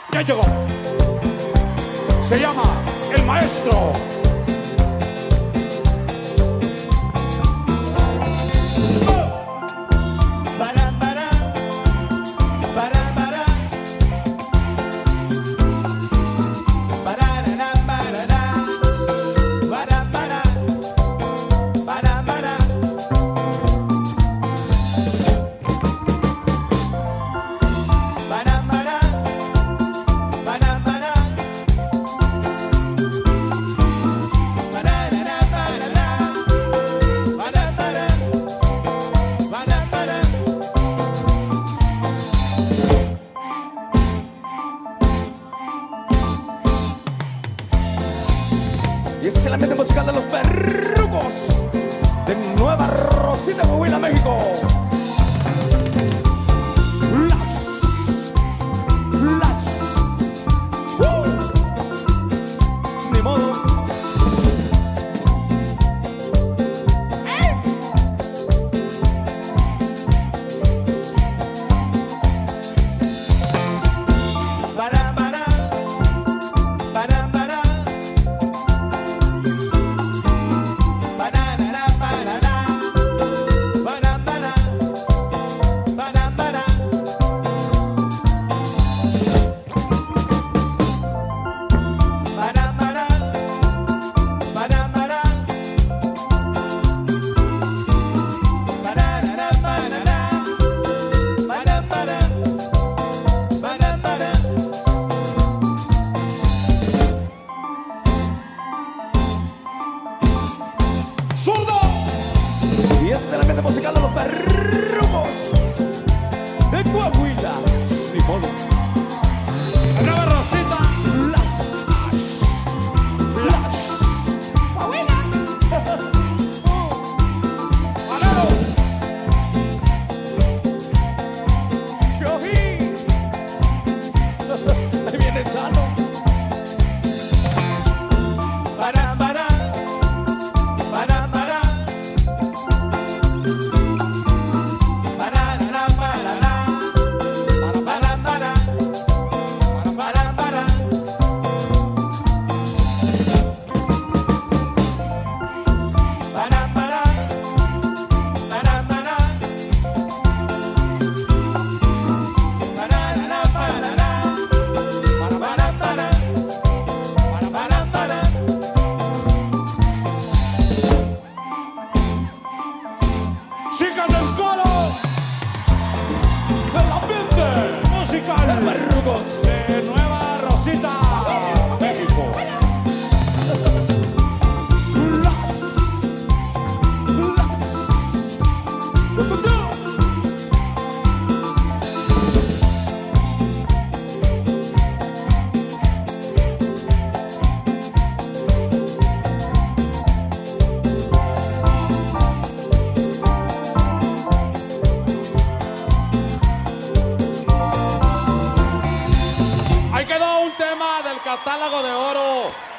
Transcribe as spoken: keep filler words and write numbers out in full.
Ya llegó. Se llama El Maestro. Y este es el ambiente musical de los Perrugos de Nueva Rosita, Coahuila, México. Las, las, ¡uh! Ni modo. Y este es el ambiente musical de los Perrugos de Coahuila. Ni modo. Nueva Rosita. Las, las, Coahuila. Alero. Choji. Ahí viene Chano. Para, para, para, para. Chicas del coro. El ambiente Musical. de Perrugos De Nueva Rosita, México. Las, las, Ahí quedó un tema del catálogo de oro